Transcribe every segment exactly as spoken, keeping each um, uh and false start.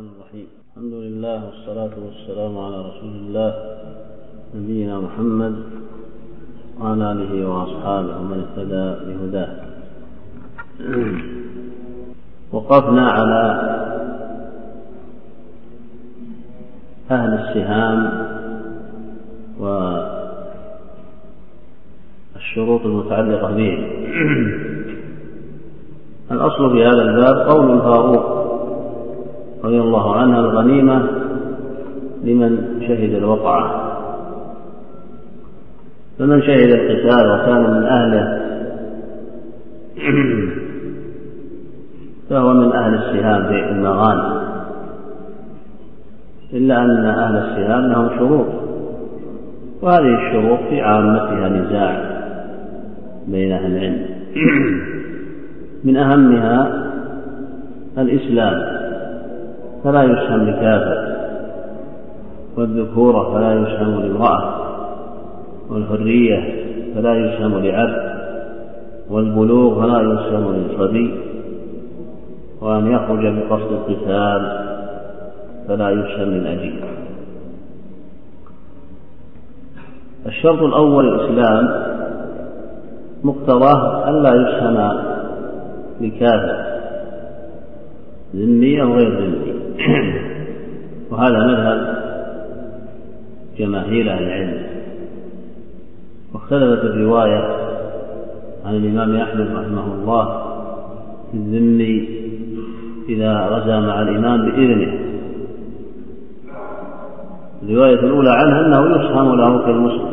الرحمن الرحيم. الحمد لله والصلاة والسلام على رسول الله نبينا محمد وعلى آله وأصحابه ومن اهتدى بهداه. وقفنا على أهل السهام والشروط المتعلقة بهم. الأصل في هذا الباب قول الفاروق رضي الله عنه: الغنيمة لمن شهد الوقعة. فمن شهد القتال وكان من أهله فهو من أهل السهام في المغانم، إلا أن أهل السهام لهم شروط، وهذه الشروط في عامتها نزاع بين أهل العلم. من أهمها الإسلام، فلا يسهم لكافر، والذكورة فلا يسهم لامرأة، والحرية فلا يسهم لعبد، والبلوغ فلا يسهم للصبي، وأن يخرج بقصد القتال فلا يسهم للأجير. الشرط الأول الإسلام، مقتضاه ألا يسهم لكافر ذمي أو غير ذمي، وهذا مذهب جماهير أهل العلم. واختلفت الرواية عن الإمام أحمد رحمه الله في الذمي إذا غزا مع الإمام بإذنه. الرواية الأولى عنه أنه يسهم له كالمسلم،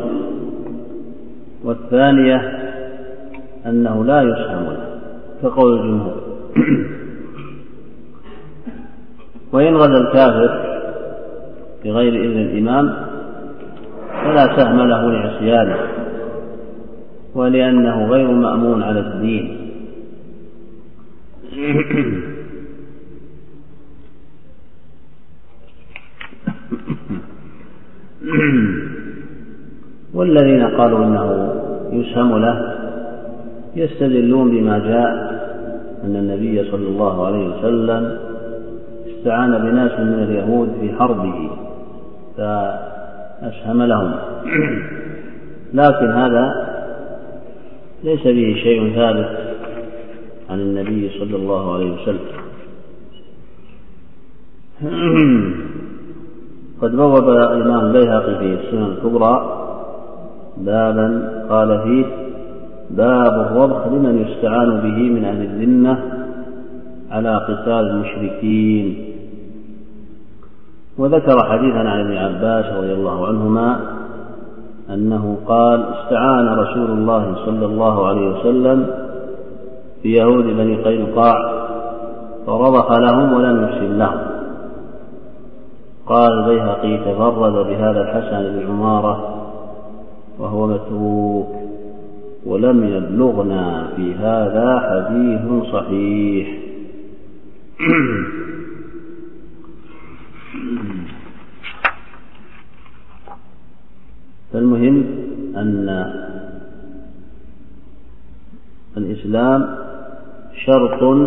والثانية أنه لا يسهم له كقول الجمهور. وإن غزا الكافر بغير إذن الإمام فلا سهم له لعصيانه، ولأنه غير مأمون على الدين. والذين قالوا إنه يسهم له يستدلون بما جاء أن النبي صلى الله عليه وسلم استعان بناس من اليهود في حربه فأسهم لهم، لكن هذا ليس به شيء ثابت عن النبي صلى الله عليه وسلم. قد بوب الإمام البيهقي في السنن الكبرى بابا قال فيه: باب الربخ لمن يستعان به من أهل الذمة على قتال المشركين. وذكر حديثا عن ابن عباس رضي الله عنهما أنه قال: استعان رسول الله صلى الله عليه وسلم بيهود بني قينقاع فربخ لهم ولم يسلم لهم. قال البيهقي: تفرد بهذا الحسن بن عمارة وهو متروك، ولم يبلغنا في هذا حديث صحيح. فالمهم أن الإسلام شرط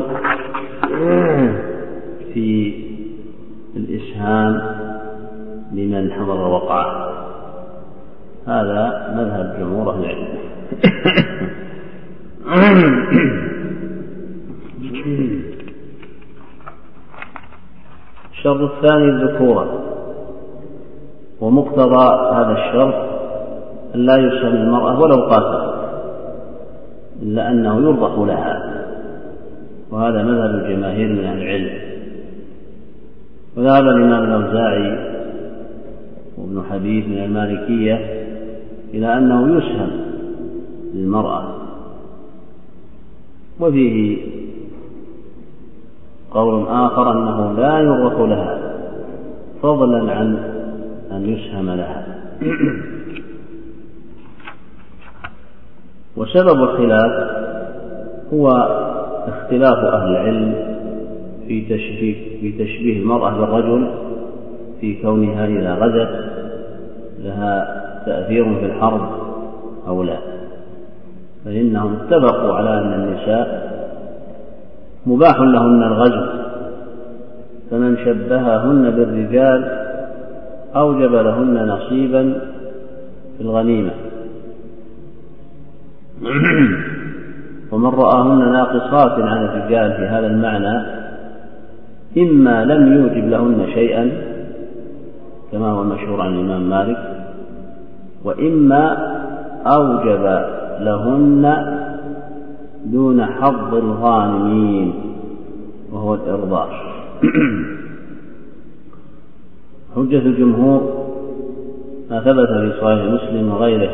في الإسهام لمن حضر وقعه. هذا مذهب جمهور أهل العلم. الشرط الثاني الذكورة، ومقتضى هذا الشرط أن لا يسهم المرأة ولو قاتلت، إلا أنه يرضخ لها، وهذا مذهب الجماهير من أهل العلم. وذهب الإمام الأوزاعي وابن حبيب من المالكية إلى أنه يسهم للمرأة، وفيه قول آخر أنه لا يرضخ لها فضلا عن أن يسهم لها. وسبب الخلاف هو اختلاف أهل العلم في تشبيه, في تشبيه المرأة بالرجل في كونها إذا غزت لها تأثير في الحرب أو لا. فإنهم اتفقوا على أن النساء مباح لهن الغزو فمن شبههن بالرجال أوجب لهن نصيبا في الغنيمة، ومن رآهن ناقصات عن الرجال في هذا المعنى إما لم يوجب لهن شيئا كما هو المشهور عن الإمام مالك، وإما أوجب لهن دون حظ الغانمين وهو الإرضاع. حجة الجمهور ما ثبت في صحيح مسلم وغيره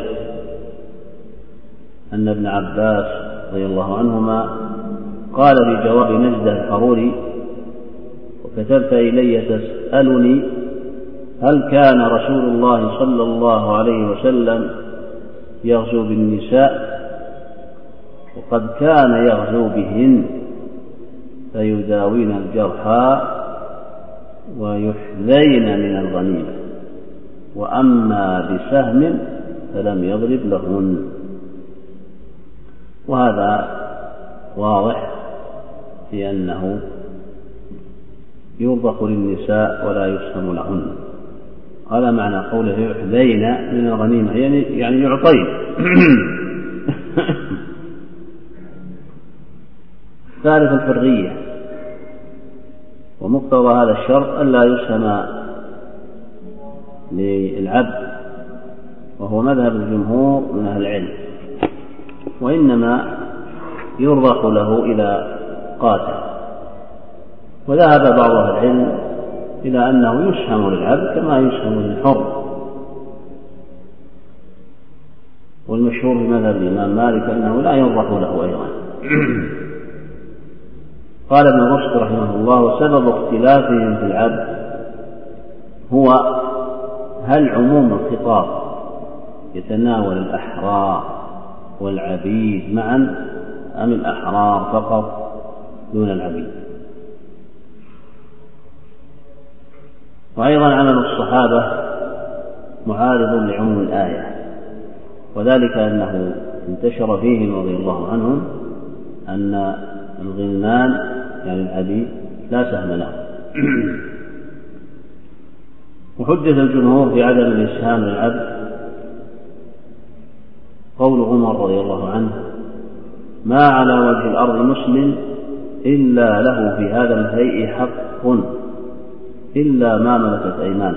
أن ابن عباس رضي الله عنهما قال في جواب نجدة الحروري: وكتبت إلي تسألني هل كان رسول الله صلى الله عليه وسلم يغزو بالنساء؟ وقد كان يغزو بهن فيداوين الجرحى ويحذين من الغنيمة، وأما بسهم فلم يضرب لهن. وهذا واضح في أنه يرضخ للنساء ولا يسهم لهن. هذا معنى قوله يحذين من الغنيمة، يعني يعني يعطين. ثالث الحرية، ومقتضى هذا الشرط ألا يسهم للعبد، وهو مذهب الجمهور من أهل العلم، وإنما يرضخ له إلى قاتل. وذهب بعض أهل العلم إلى أنه يسهم للعبد كما يسهم للحر، والمشهور في مذهب الإمام مالك أنه لا يرضخ له أيضا. قال ابن رشد رحمه الله: وسبب اختلافهم في العبد هو هل عموم الخطاب يتناول الأحرار والعبيد معا أم الأحرار فقط دون العبيد. وأيضا عمل الصحابة معارض لعموم الآية، وذلك أنه انتشر فيهم رضي الله عنهم أن الغلمان يعني العبيد لا سهم له. وحجة الجمهور في عدم الإسهام للعبد قول عمر رضي الله عنه: ما على وجه الأرض مسلم إلا له في هذا الهيء حق إلا ما ملكت أيمانه.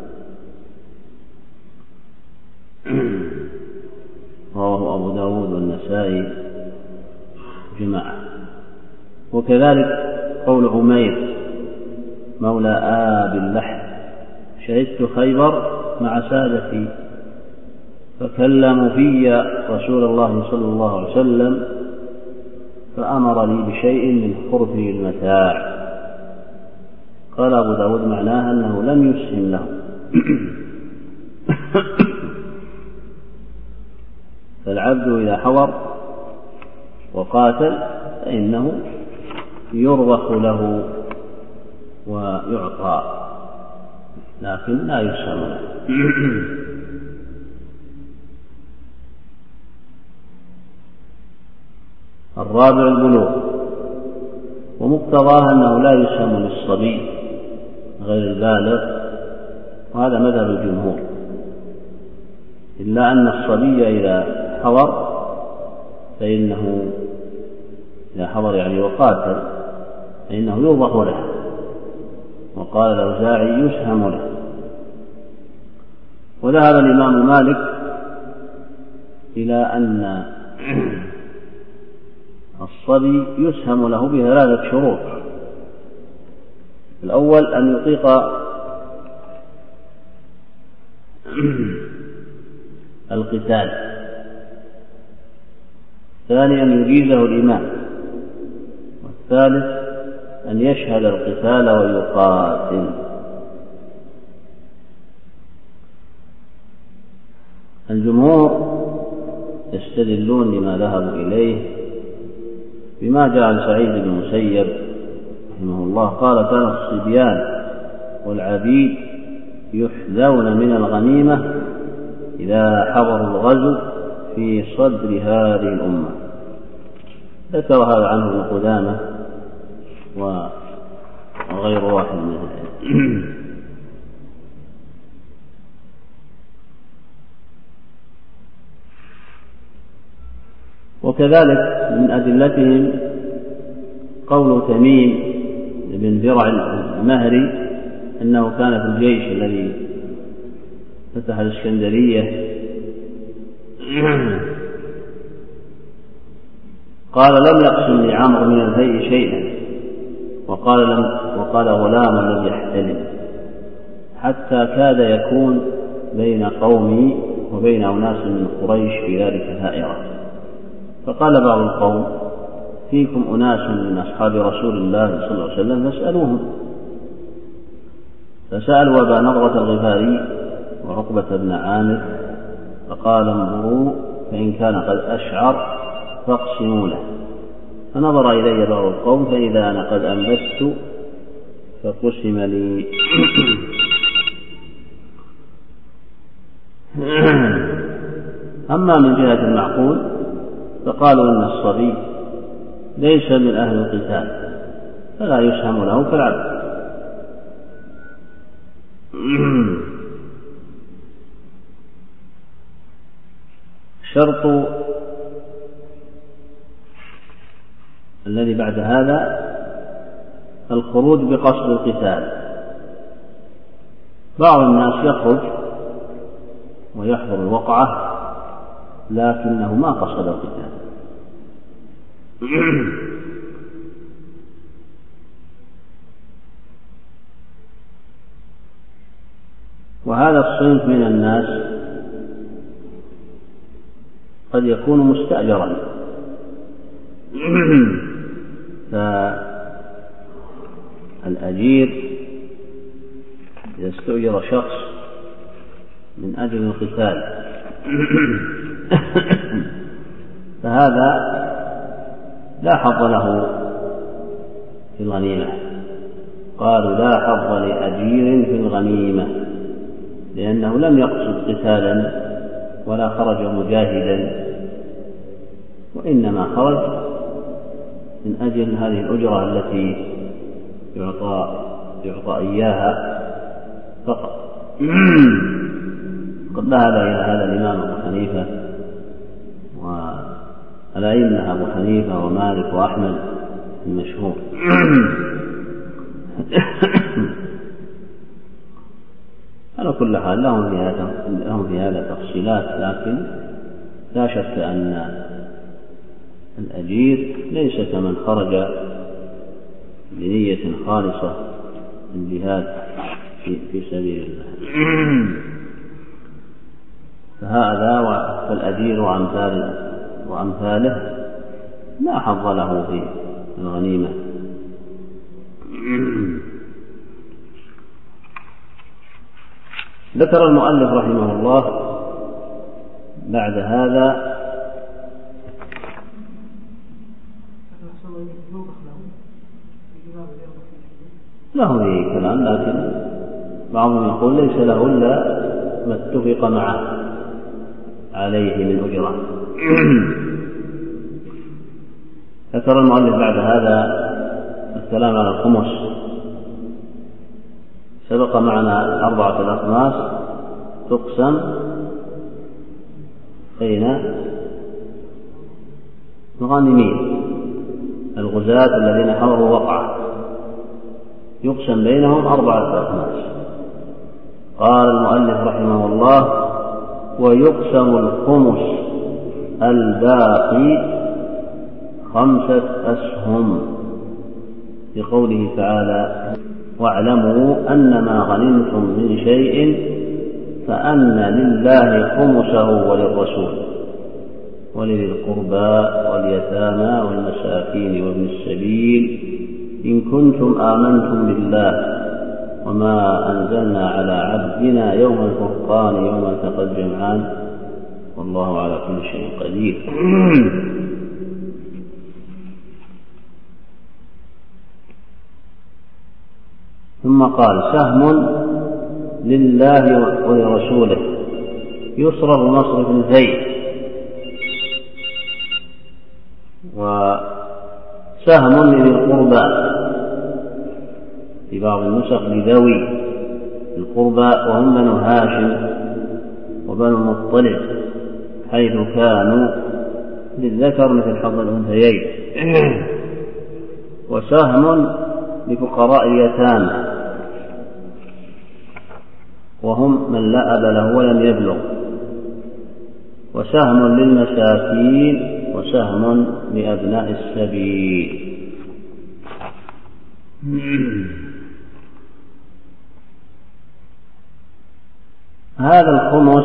رواه أبو داود والنسائي جماعة. وكذلك قول عمير مولى آب اللحم: شهدت خيبر مع سادتي فكلموا في رسول الله صلى الله عليه وسلم فأمر لي بشيء من خرفه المتاع. قال أبو داود معناها أنه لم يسهم له. فالعبد إذا حضر وقاتل فإنه يرضخ له ويعطى، لكن لا يسهم له. الرابع البلوغ، ومقتضاه أنه لا يسهم للصبي غير البالغ، وهذا مذهب الجمهور، إلا أن الصبي إذا حضر فإنه إذا حضر يعني وقاتل فإنه يوضح له، وقال الأوزاعي يسهم له. وذهب الإمام مالك إلى أن الصبي يسهم له بثلاثة شروط: الأول أن يطيق القتال، الثاني أن يجيزه الإمام، والثالث أن يشهد القتال ويقاتل. الجمهور يستدلون لما ذهبوا إليه بما جاء عن سعيد بن المسيب رحمه الله قال: كان الصبيان والعبيد يحذون من الغنيمة إذا حضروا الغزو في صدر هذه الأمة. ذكر هذا عنه ابن قدامة وغير واحد منهم. وكذلك من أدلتهم قول تميم بن درع المهري أنه كان في الجيش الذي فتح الإسكندرية، قال لم يقسم لعمرو من الهيء شيئا، وقال, لم وقال غلام لم يحتلم، حتى كاد يكون بين قومي وبين أناس من قريش في ذلك هائرة. فقال بعض القوم فيكم أناس من أصحاب رسول الله صلى الله عليه وسلم فاسألوهم. فسألوا أبا نضرة الغفاري وعقبة بن عامر فقال انظروا فإن كان قد أشعر فاقسموا له. فنظر إلي بعض القوم فإذا أنا قد أنبت فقسم لي. أما من جهة المعقول فقالوا إن الصبي ليس من أهل القتال فلا يسهم له كالعبد. الشرط الذي بعد هذا الخروج بقصد القتال. بعض الناس يخرج ويحضر الوقعة لكنه ما قصد القتال. وهذا الصنف من الناس قد يكون مستأجرا، فالأجير إذا استؤجر شخص من أجل القتال فهذا لا حظ له في الغنيمة. قالوا لا حظ لأجير في الغنيمة لأنه لم يقصد قتالا ولا خرج مجاهدا، وإنما خرج من أجل هذه الأجرة التي يعطى, يعطى إياها فقط. قد ذهب إلى هذا الإمام أبو حنيفة والأئمة أبو حنيفة ومالك وأحمد المشهور. على كل حال لهم في هذا لهم في هذا تفصيلات، لكن لا شك أن الأجير ليس كمن خرج بنية خالصة للجهاد في, في سبيل الله. فهذا فالأجير وأمثاله وأمثاله لا حظ له في الغنيمة. ذكر المؤلف رحمه الله بعد هذا له به كلام، لكن بعضهم يقول ليس له إلا ما اتفق معه عليه من أجرة. ذكر المؤلف بعد هذا الكلام على الخمس. سبق معنا أربعة الأخماس تقسم بين الغانمين الغزاة الذين حضروا وقعة، يقسم بينهم أربعة أخماس. قال المؤلف رحمه الله ويقسم الخمس الباقي خمسة أسهم لقوله تعالى واعلموا أنما غنمتم من شيء فأن لله خمسه وللرسول ولذي القربى واليتامى والمساكين وابن السبيل إن كنتم آمنتم بالله وما أنزلنا على عبدنا يوم الفرقان يوم التقى الجمعان والله على كل شيء قدير. ثم قال سهم لله ولرسوله يصرف مصرف الزيت، وسهم لذي القربى في بعض النسخ لذوي القربى وهم بنو هاشم وبنو المطلب، حيث كانوا للذكر مثل حظ الأنثيين. وسهم لفقراء اليتامى وهم من لا أب له ولم يبلغ، وسهم للمساكين، وسهم لأبناء السبيل. هذا الخمس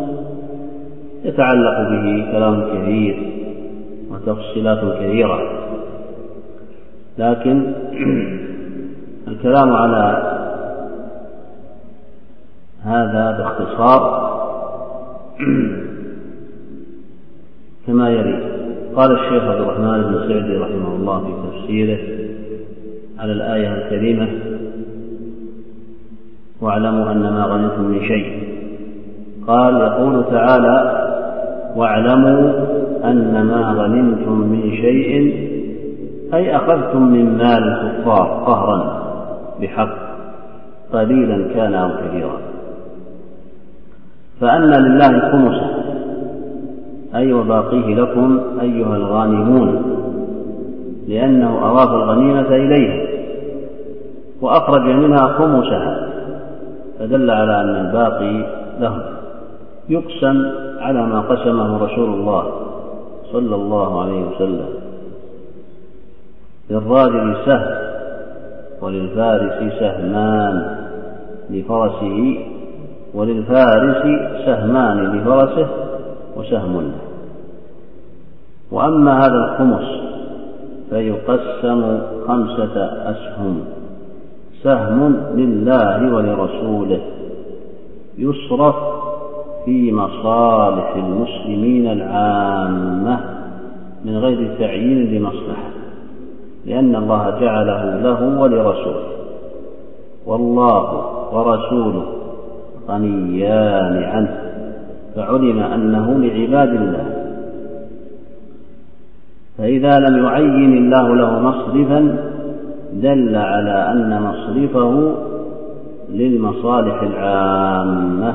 يتعلق به كلام كثير وتفصيلات كثيرة، لكن الكلام على هذا باختصار كما يلي. قال الشيخ عبد الرحمن بن سعدي رحمه الله في تفسيره على الآية الكريمة: واعلموا أن ما غنمتم من شيء. قال: يقول تعالى: واعلموا أن ما غنمتم من شيء، أي أخذتم من مال الكفار قهرا بحق قليلا كان أو كثيرا، فأن لله خمسه، أي وباقيه لكم أيها الغانمون، لأنه أضاف الغنيمة إليه وأخرج منها خمسها، فدل على أن الباقي لهم، يقسم على ما قسمه رسول الله صلى الله عليه وسلم: للراجل سهم وللفارس سهمان لفرسه، وللفارس سهمان لفرسه وسهم له. وأما هذا الخمس فيقسم خمسة أسهم: سهم لله ولرسوله يصرف في مصالح المسلمين العامة من غير تعيين لمصلحة، لأن الله جعله له ولرسوله، والله ورسوله غنيان عنه، فعلم أنه لعباد الله. فإذا لم يعين الله له مصرفا دل على أن مصرفه للمصالح العامة.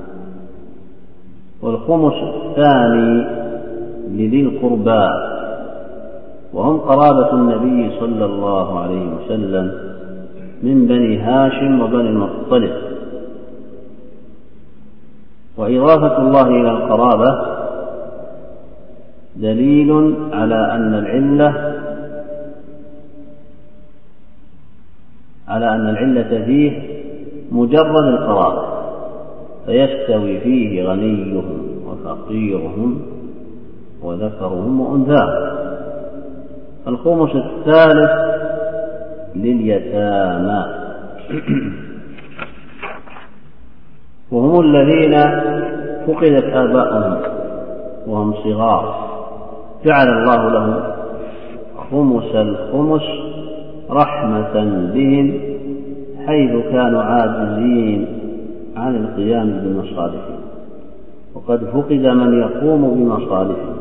والخمس الثاني لذي القربى، وهم قرابة النبي صلى الله عليه وسلم من بني هاشم وبني المطلب. وإضافة الله إلى القرابة دليل على أن العلة على أن العلة فيه مجرد القرابة، فيستوي فيه غنيهم وفقيرهم وذكرهم وأنثاهم. الخمس الثالث لليتامى، وهم الذين فقدت آباؤهم وهم صغار، جعل الله لهم خمس الخمس رحمة بهم، حيث كانوا عاجزين عن القيام بمصالحهم، وقد فقد من يقوم بمصالحهم.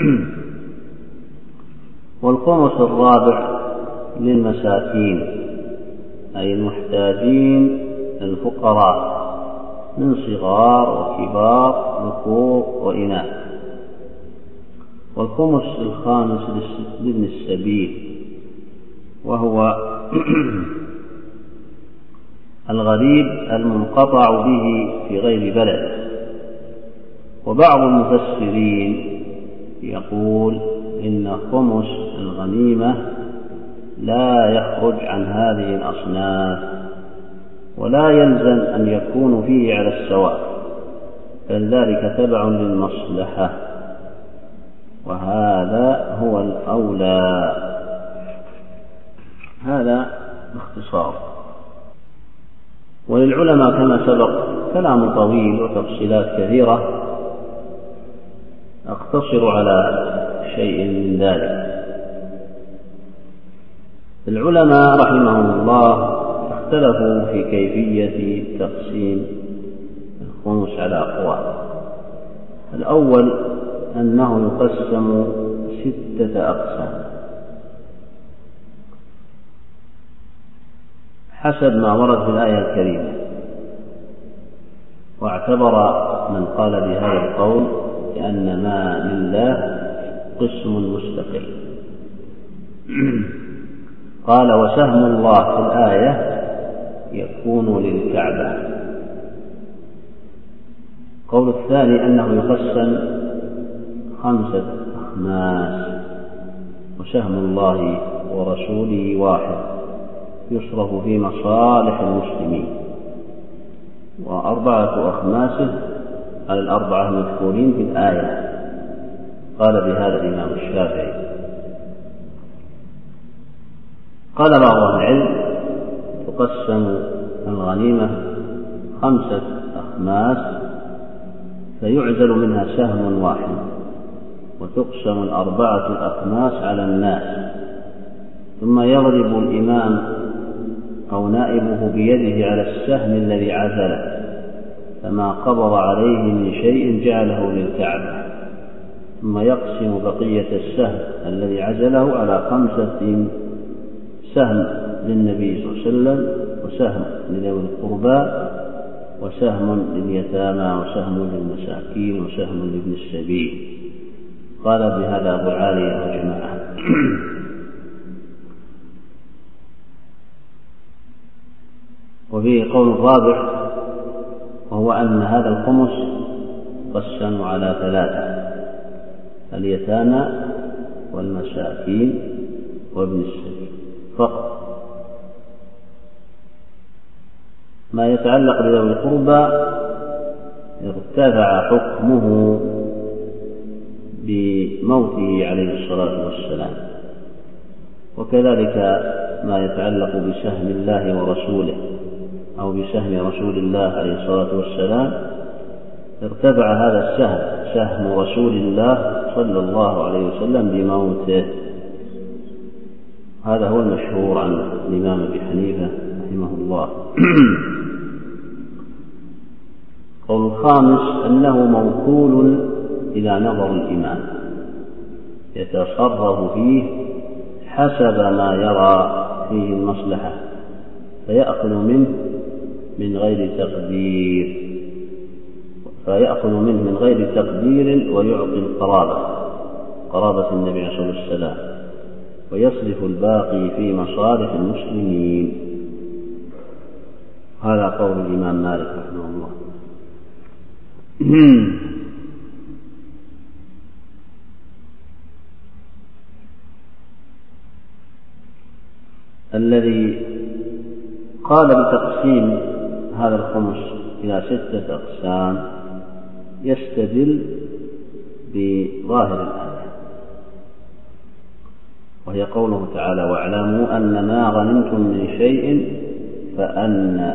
والخمس الرابع للمساكين، أي المحتاجين الفقراء من صغار وكبار ذكور وإناث. والخمس الخامس لابن السبيل، وهو الغريب المنقطع به في غير بلد. وبعض المفسرين يقول إن خمس الغنيمة لا يخرج عن هذه الأصناف، ولا يلزم أن يكون فيه على السواء، بل ذلك تبع للمصلحة، وهذا هو الأولى. هذا باختصار. وللعلماء كما سبق كلام طويل وتفصيلات كثيرة، أقتصر على شيء من ذلك. العلماء رحمهم الله اختلفوا في كيفية تقسيم الخمس على أقوال. الأول أنه يقسم ستة أقسام، حسب ما ورد في الآية الكريمة. واعتبر من قال بهذا القول لأن ما لله قسم مستقل. قال وسهم الله في الآية يكون للكعبة. قول الثاني أنه يقسم خمسة أخماس، وسهم الله ورسوله واحد يصرف في مصالح المسلمين، وأربعة أخماسه على الأربعة المذكورين في الآية. قال بهذا الإمام الشافعي. قال بعض أهل العلم تقسم الغنيمة خمسة أخماس فيعزل منها سهم واحد، وتقسم الأربعة الأخماس على الناس، ثم يضرب الإمام أو نائبه بيده على السهم الذي عزله، فما قبض عليه من شيء جعله للكعبة، ثم يقسم بقية السهم الذي عزله على خمسة: سهم للنبي صلى الله عليه وسلم، وسهم لذوي القربى، وسهم لليتامى، وسهم للمساكين، وسهم لابن السبيل. قال بهذا أبو العالية وجماعة. وفيه قول رابع، وهو أن هذا الخمس قسم على ثلاثة: اليتامى والمساكين وابن السبيل فقط. ما يتعلق بذوي القربى ارتفع حكمه بموته عليه الصلاة والسلام، وكذلك ما يتعلق بسهم الله ورسوله أو بسهم رسول الله عليه الصلاة والسلام ارتفع هذا السهم، سهم رسول الله صلى الله عليه وسلم، بموته. هذا هو المشهور عن الإمام أبي حنيفة رحمه الله. قول الخامس أنه موكول إلى نظر الإمام، يتصرف فيه حسب ما يرى فيه المصلحة، فيأخذ منه من غير تقدير فيأخذ منه من غير تقدير ويعطي القرابة، قرابة النبي عليه الصلاة والسلام، ويصرف الباقي في مصالح المسلمين. هذا قول الإمام مالك رحمه الله. الذي قال بتقسيم هذا الخمس إلى ستة أقسام يستدل بظاهر الآية، وهي قوله تعالى: واعلموا أن ما غنمتم من شيء فأن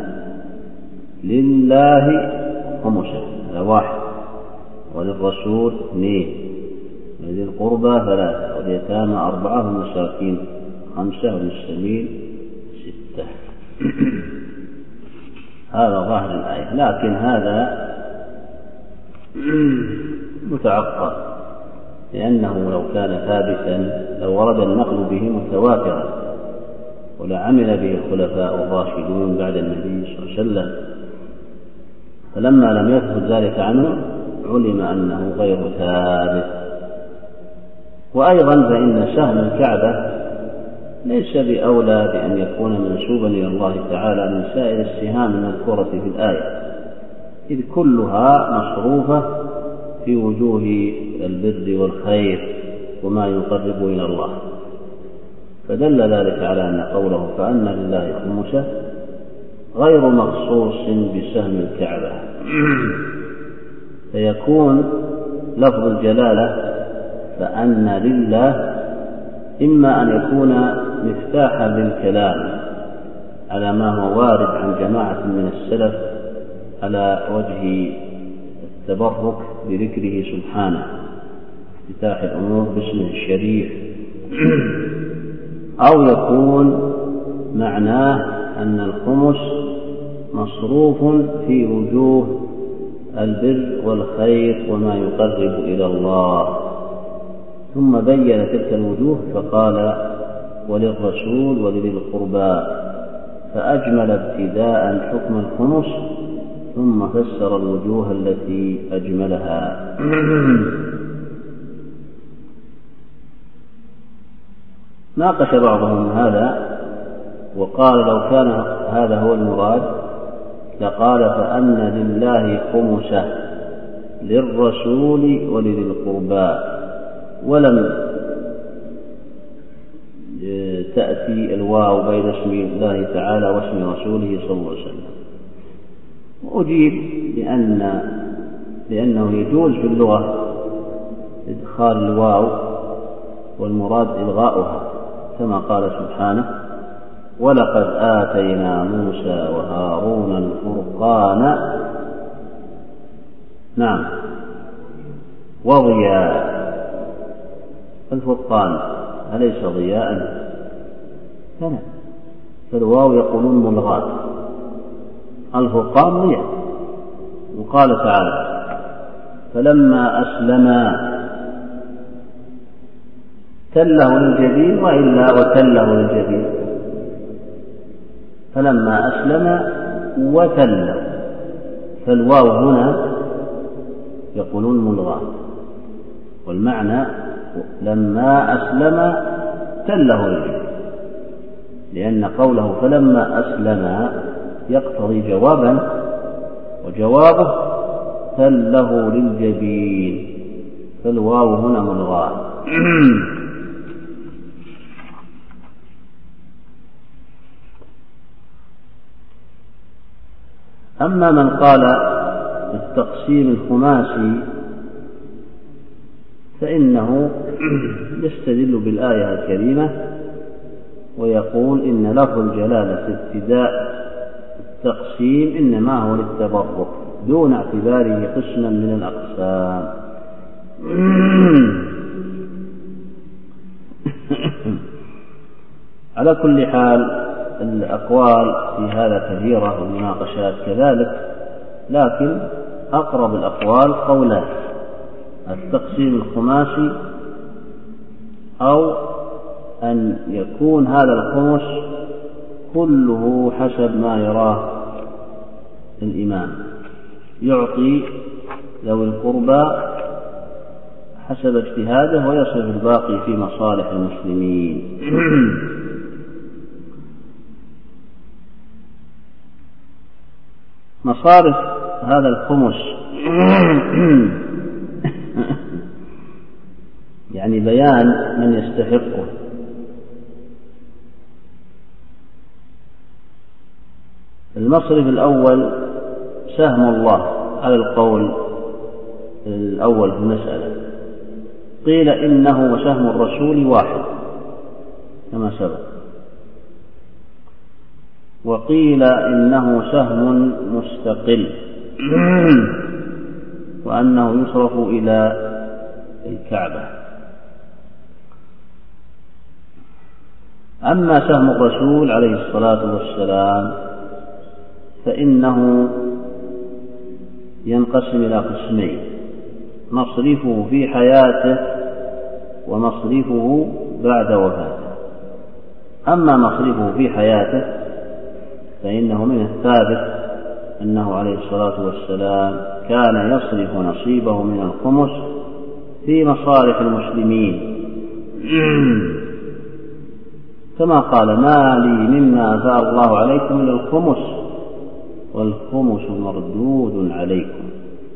لله خمسه، هذا واحد، وللرسول اثنين، ولذي القربى ثلاثة، واليتامى أربعة، والمساكين خمسة، وللسبيل ستة. هذا ظاهر الآية، لكن هذا متعقب، لأنه لو كان ثابتا لو ورد النقل به متواترا، ولعمل به الخلفاء الراشدون بعد النبي صلى الله عليه وسلم، فلما لم يثبت ذلك عنه علم أنه غير ثابت. وأيضا فإن سهم الكعبة ليس بأولى بأن يكون منسوبا إلى الله تعالى من سائر السهام المذكورة في الآية، إذ كلها مصروفة في وجوه البر والخير وما يقرب إلى الله، فدل ذلك على أن قوله فأن لله خمسه غير مخصوص بسهم الكعبة، فيكون لفظ الجلالة فأن لله إما أن يكون مفتاحا للكلام على ما هو وارد عن جماعة من السلف على وجه التبرك بذكره سبحانه، افتتاح الأمور باسمه الشريف، أو يكون معناه أن الخمس مصروف في وجوه البر والخير وما يقرب إلى الله، ثم بين تلك الوجوه فقال وللرسول ولذي القربى، فأجمل ابتداء حكم الخمس ثم فسر الوجوه التي أجملها. ناقش بعضهم هذا وقال لو كان هذا هو المراد لقال فأن لله خمسه للرسول ولذي القربى، ولم تأتي الواو بين اسم الله تعالى واسم رسوله صلى الله عليه وسلم. وأجيب لأن لأنه يجوز في اللغة إدخال الواو والمراد إلغاؤها، كما قال سبحانه ولقد آتينا موسى وهارون الفرقان نعم وضياء. الفرقان أليس ضياء؟ فلا، فالواو يقولون ملغاة، الفرقان ضياء. وقال تعالى فلما أسلما تله للجبين وإلا وتله للجبين، فلما أسلم وتله، فالواو هنا يقولون ملغاة، والمعنى لما أسلم تله للجبين، لأن قوله فلما أسلم يقتضي جوابا، وجوابه تله للجبين، فالواو هنا ملغاة. أما من قال بالتقسيم الخماسي فإنه يستدل بالآية الكريمة ويقول إن لفظ الجلالة في ابتداء التقسيم إنما هو للتبرك دون اعتباره قسما من الأقسام. على كل حال الأقوال في هذا كثيرة والمناقشات كذلك، لكن أقرب الأقوال قولان: التقسيم الخماسي، أو أن يكون هذا الخمس كله حسب ما يراه الإمام، يعطي ذوي القربى حسب اجتهاده ويصرف الباقي في مصالح المسلمين. مصارف هذا الخمس يعني بيان من يستحقه. المصرف الأول سهم الله على القول الأول في المسألة، قيل إنه وسهم الرسول واحد كما سبق، وقيل إنه سهم مستقل وأنه يصرف إلى الكعبة. أما سهم الرسول عليه الصلاة والسلام فإنه ينقسم إلى قسمين: مصرفه في حياته ومصرفه بعد وفاته. أما مصرفه في حياته فإنه من الثابت أنه عليه الصلاة والسلام كان يصرف نصيبه من الخمس في مصالح المسلمين، كما قال: ما لي مما أفاء الله عليكم إلا الخمس والخمس مردود عليكم.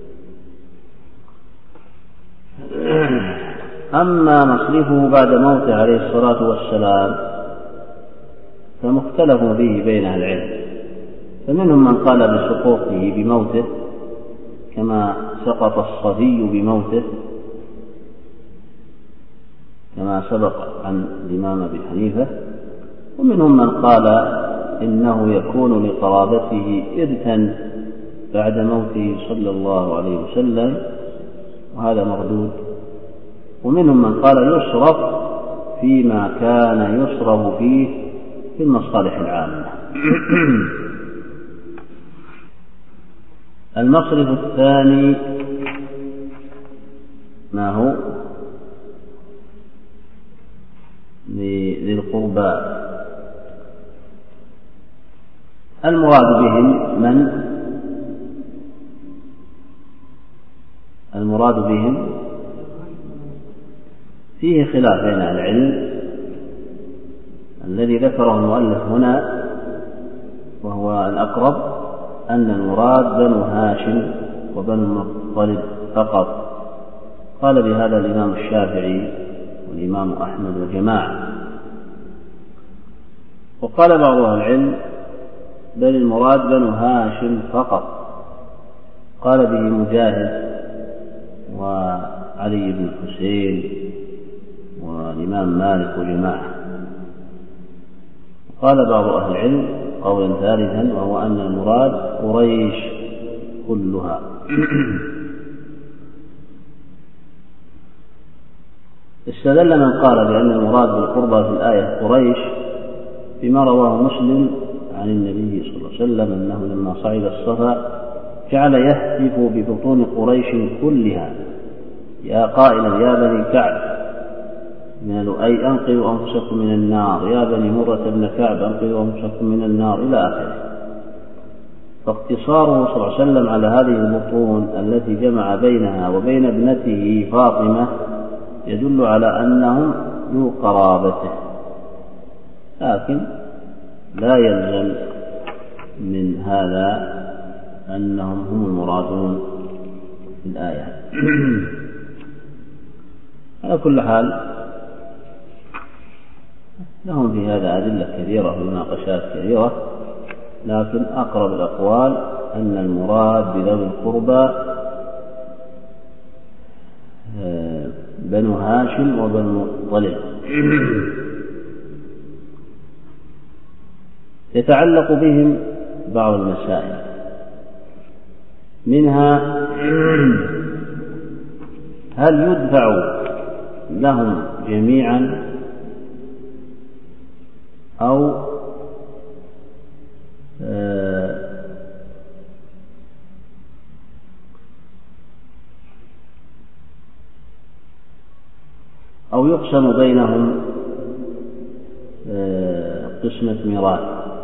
أما مصرفه بعد موته عليه الصلاة والسلام فمختلف به بين أهل العلم، فمنهم من قال بسقوطه بموته كما سقط الصبي بموته كما سبق عن الإمام أبي حنيفة، ومنهم من قال إنه يكون لقرابته إرثا بعد موته صلى الله عليه وسلم، وهذا مردود. ومنهم من قال يصرف فيما كان يصرف فيه في المصالح العامة. المصرف الثاني ما هو للقربى، المراد بهم من المراد بهم فيه خلاف بين العلم. الذي ذكره المؤلف هنا وهو الأقرب أن المراد بنو هاشم وبنو المطلب فقط. قال بهذا الإمام الشافعي والإمام أحمد وجماعة. وقال بعض أهل العلم بل المراد بنو هاشم فقط. قال به مجاهد وعلي بن الحسين والإمام مالك وجماعة. قال بعض أهل العلم قولا ثالثا وهو أن المراد قريش كلها. استدل من قال بأن المراد بالقربى في الآية قريش بما رواه مسلم عن النبي صلى الله عليه وسلم أنه لما صعد الصفا جعل يهتف ببطون قريش كلها يا قائلا يا بني كعب من لؤي أنقذوا أنفسكم من النار، يا بني مرة بن كعب أنقذوا أنفسكم من النار إلى آخره. فاقتصاره صلى الله عليه وسلم على هذه البطون التي جمع بينها وبين ابنته فاطمة يدل على أنهم ذو قرابته، لكن لا يلزم من هذا أنهم هم المرادون في الآية. على كل حال لهم في هذا أدلة كثيرة ومناقشات كثيرة، لكن أقرب الأقوال أن المراد بذوي القربى بنو هاشم وبنو المطلب. يتعلق بهم بعض المسائل، منها هل يدفع لهم جميعا أو أو يقسم بينهم قسمة ميراث؟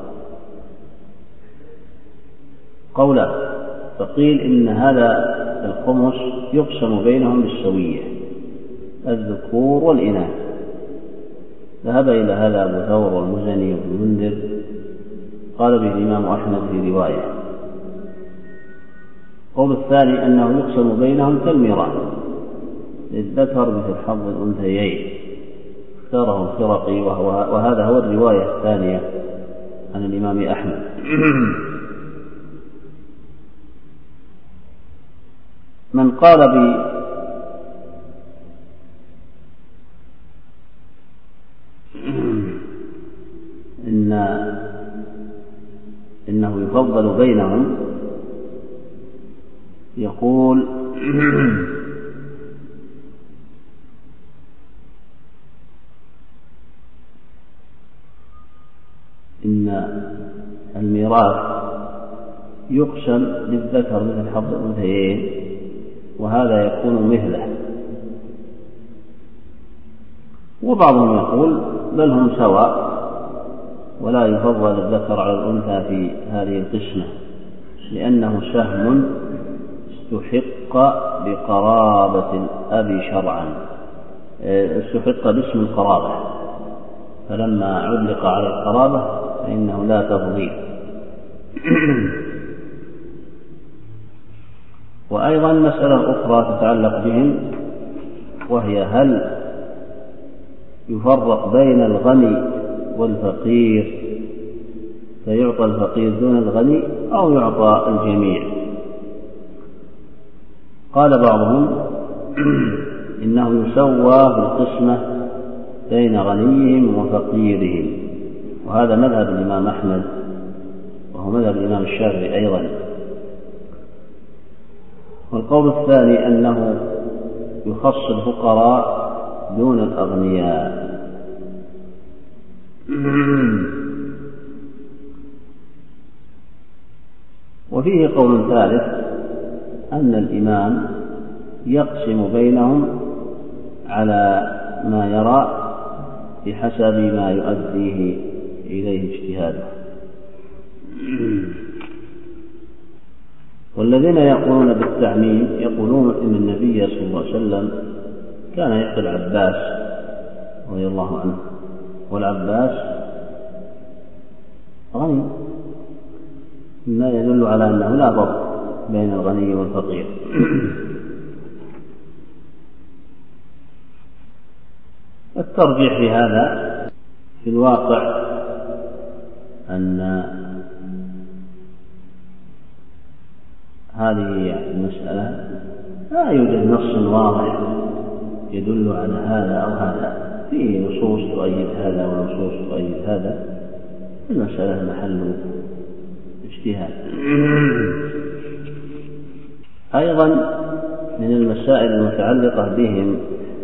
قولا، فقيل إن هذا الخمس يقسم بينهم بالسوية الذكور والإناث. ذهب إلى هذا أبو ثور والمزني وابن المنذر، قال به الإمام أحمد في رواية. قول الثاني أنه يقسم بينهم كالميراث للذكر مثل حظ الأنثيين، اختاره الخرقي وهذا هو الرواية الثانية عن الإمام أحمد. من قال ب إن إنه يفضل بينهم يقول إن الميراث يقسم للذكر مثل حظ الأنثيين وهذا يكون مثله. وبعضهم يقول بل هم سواء ولا يفضل الذكر على الأنثى في هذه القسمة لأنه سهم استحق بقرابة الأب شرعا، استحق باسم القرابة، فلما علق على القرابة فإنه لا تفضيل. وأيضا مسألة أخرى تتعلق بهم، وهي هل يفرق بين الغني والفقير فيعطى الفقير دون الغني أو يعطى الجميع؟ قال بعضهم إنه يسوى بالقسمة بين غنيهم وفقيرهم، وهذا مذهب الإمام أحمد وهو مذهب الإمام الشافعي أيضا. والقول الثاني أنه يخص الفقراء دون الأغنياء. وفيه قول ثالث أن الإمام يقسم بينهم على ما يرى بحسب ما يؤديه إليه اجتهاده. والذين يقولون بالتعميم يقولون إن النبي صلى الله عليه وسلم كان يعطي العباس رضي الله عنه، والعباس غني، ما يدل على أنه لا فرق بين الغني والفقير. الترجيح في هذا في الواقع أن هذه المسألة لا يوجد نص واضح يدل على هذا أو هذا، فيه نصوص تؤيد هذا ونصوص تؤيد هذا، المسألة محل اجتهاد. أيضا من المسائل المتعلقة بهم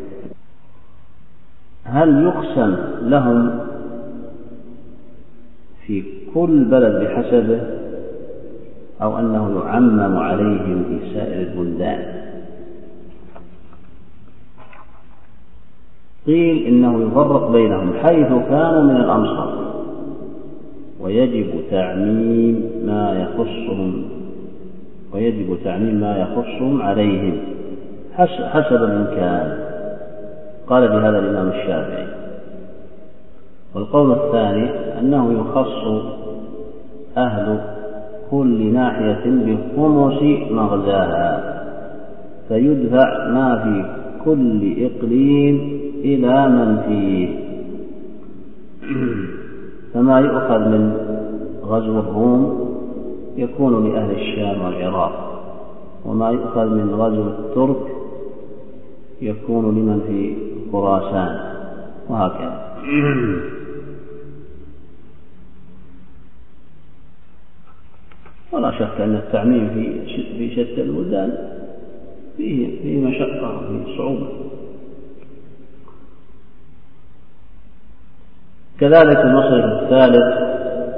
هل يقسم لهم في كل بلد بحسبه أو أنه يعمم عليهم في سائر البلدان؟ قيل إنه يفرق بينهم حيث كانوا من الأمصار، ويجب تعميم ما يخصهم ويجب تعميم ما يخصهم عليهم حسب الإمكان. قال بهذا الإمام الشافعي. والقول الثاني أنه يخص أهل كل ناحية بخمس مغزاها، فيدفع ما في كل إقليم إلى من فيه، فما يؤخذ من غزو الروم يكون لأهل الشام والعراق، وما يؤخذ من غزو الترك يكون لمن في خراسان، وهكذا. ولا شك أن التعميم في شتى البلدان فيه فيه مشقة وفيه صعوبة. كذلك المصرف الثالث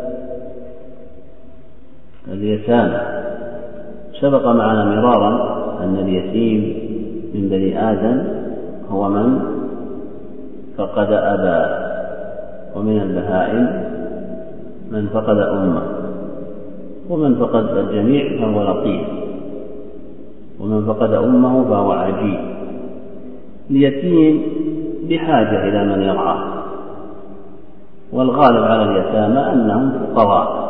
اليتامى. سبق معنا مرارا أن اليتيم من بني آدم هو من فقد أباه، ومن البهائم من فقد أمه، ومن فقد الجميع فهو لطيف، ومن فقد أمه فهو عجيب. اليتيم بحاجة إلى من يرعاه، والغالب على اليتامى أنهم فقراء،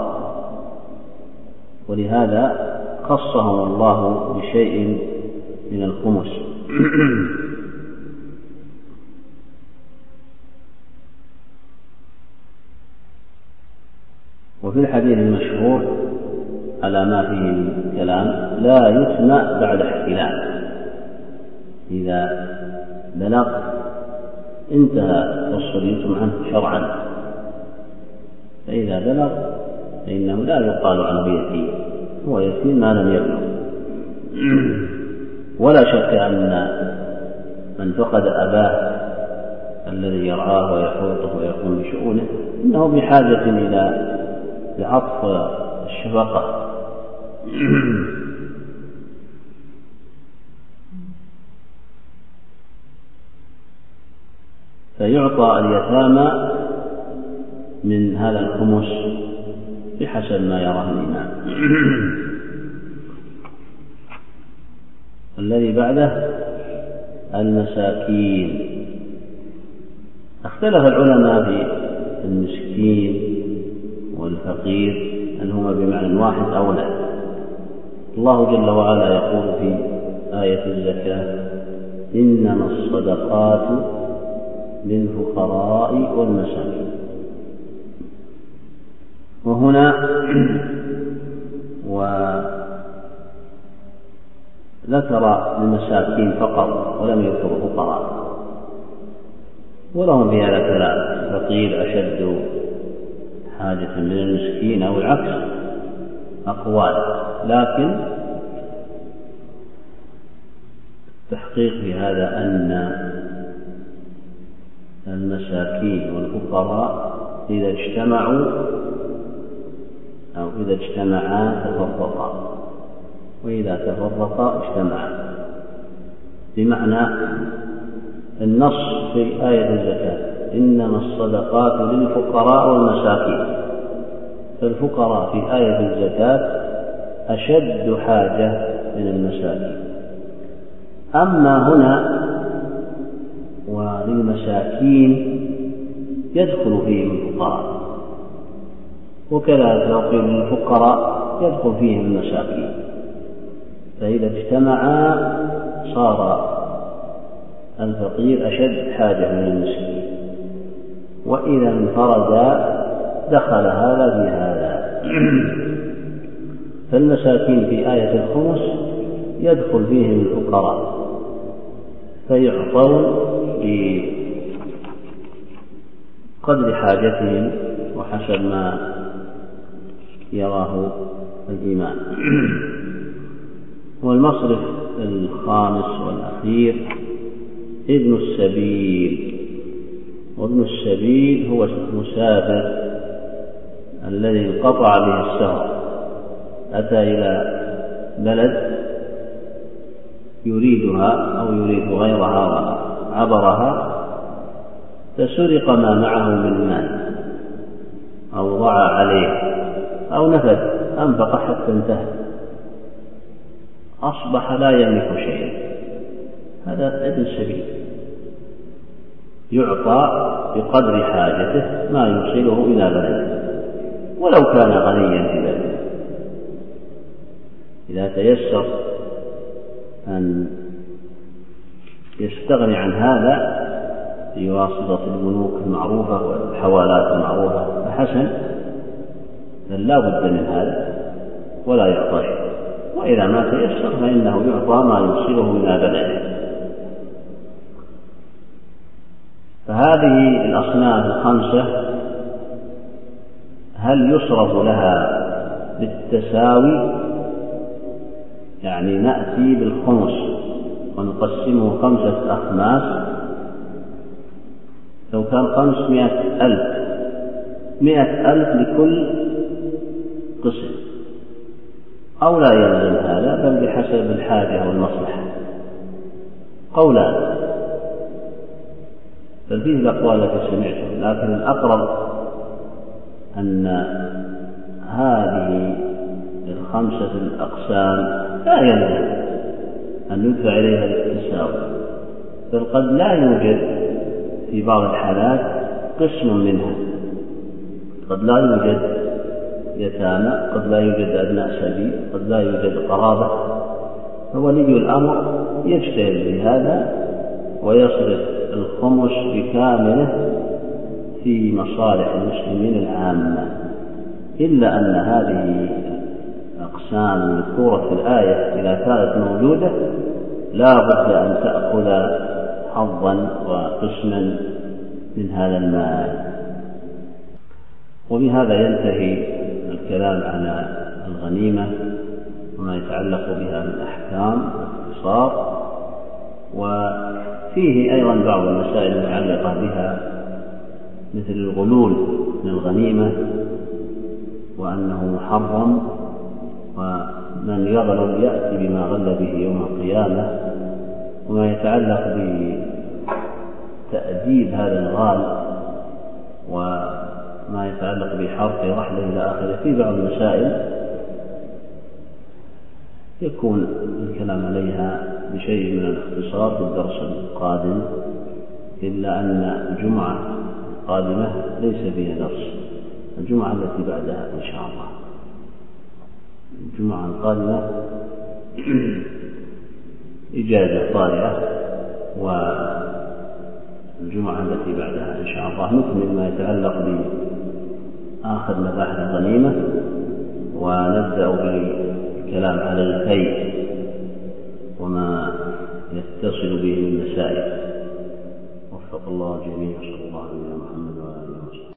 ولهذا خصهم الله بشيء من الخمس. وفي الحديث المشهور على ما فيه الكلام: لا يثنى بعد احتلام. إذا بلغ انتهى فصل يتم عنه شرعا، فإذا بلغ فإنه لا يقال عنه يتيم، هو يتيم ما لم يبلغ. ولا شك أن من فقد أباه الذي يرعاه ويحوطه ويقوم بشؤونه إنه بحاجة إلى العطف والشفقة. فيعطى اليتامى من هذا الخمس بحسب ما يراه الإمام. الذي بعده المساكين. اختلف العلماء في المسكين والفقير هل هما بمعنى واحد أو لا. الله جل وعلا يقول في آية الزكاة: إنما الصدقات للفقراء والمساكين. وهنا وذكر المساكين فقط ولم يذكر الفقراء، ولهم في هذا كلام: الفقير أشد حاجة من المسكين أو العكس، أقوال، لكن التحقيق في هذا أن المساكين والفقراء إذا اجتمعوا أو إذا اجتمعا تفرقا، وإذا تفرقا اجتمعا. بمعنى النص في آية الزكاة: إنما الصدقات للفقراء والمساكين، فالفقراء في آية الزكاة أشد حاجة من المساكين. أما هنا وللمساكين يدخل فيهم الفقراء، وكذلك لو قيل للفقراء يدخل فيهم المساكين، فإذا اجتمعا صار الفقير أشد حاجة من المسكين، وإذا انفردا دخل هذا في هذا. فالمساكين في آية الخمس يدخل فيهم الفقراء فيعطون بقدر حاجتهم وحسب ما يراه الإمام. والمصرف الخامس والأخير ابن السبيل. وابن السبيل هو المسافر الذي انقطع به السفر، أتى إلى بلد يريدها أو يريد غيرها وعبرها، فسرق ما معه من مال أو ضاع عليه أو نفذ أنفق حتى انتهى، أصبح لا يملك شيئا. هذا ابن السبيل يعطى بقدر حاجته ما يوصله إلى بلده ولو كان غنيا في بلده. إذا تيسر أن يستغني عن هذا بواسطة البنوك المعروفة والحوالات المعروفة فحسن، بل لا بد من هذا ولا يعطى شيء. وإذا ما تيسر فإنه يعطى ما يوصله إلى بلده. فهذه الأصناف الخمسة هل يصرف لها بالتساوي؟ يعني نأتي بالخمس ونقسمه خمسة أخماس، لو كان خمسمائة ألف مائة ألف لكل قسم، أو لا يلزم هذا بل بحسب الحاجة والمصلحة. قولان، بل فيه الأقوال التي سمعتم، لكن الأقرب أن هذه الخمسة الأقسام لا يلزم أن يدفع إليها بالتساوي، بل قد لا يوجد في بعض الحالات قسم منها، قد لا يوجد يتامى، قد لا يوجد أبناء سبيل، قد لا يوجد قرابة، فولي الأمر يجتهد بهذا ويصرف الخمس بكامله في مصالح المسلمين العامة، إلا أن هذه الأقسام المذكورة في الآية إذا كانت موجودة لا بد أن تأخذ حظا وقسما من هذا المال. وبهذا ينتهي الكلام على الغنيمة وما يتعلق بها من أحكام باختصار، وفيه أيضا بعض المسائل المتعلقة بها مثل الغلول من الغنيمة وأنه محرم، ومن يغلل يأتي بما غل به يوم القيامة، وما يتعلق بتأديب هذا الغال وما يتعلق بحرق رحله إلى آخره. في بعض المسائل يكون الكلام عليها بشيء من الاختصار في الدرس القادم، إلا أن الجمعة القادمة ليس فيها درس، الجمعة التي بعدها إن شاء الله. الجمعة القادمة إجازة طارئة، والجمعة التي بعدها إن شاء الله نكمل ما يتعلق بآخر مباحث الغنيمة، ونبدأ بالكلام على الكي وما يتصل به من مسائل. وفق الله الجميع، صلى الله عليه وسلم.